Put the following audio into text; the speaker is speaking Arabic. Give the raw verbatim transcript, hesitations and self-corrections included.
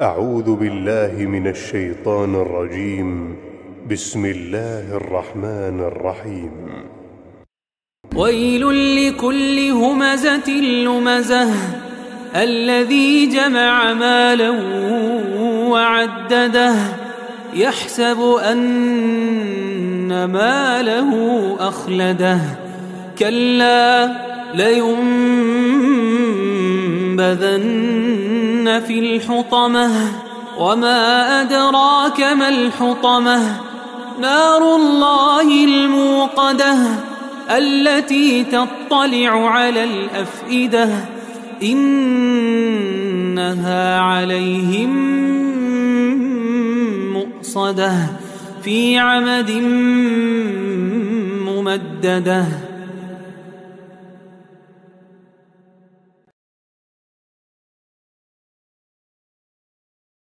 أعوذ بالله من الشيطان الرجيم. بسم الله الرحمن الرحيم. ويل لكل همزة لمزة الذي جمع مالا وعدده يحسب أن ماله أخلده كلا لينبذن في الحطمة وما أدراك ما الحطمة نار الله الموقدة التي تطلع على الأفئدة إنها عليهم مؤصدة في عمد ممددة.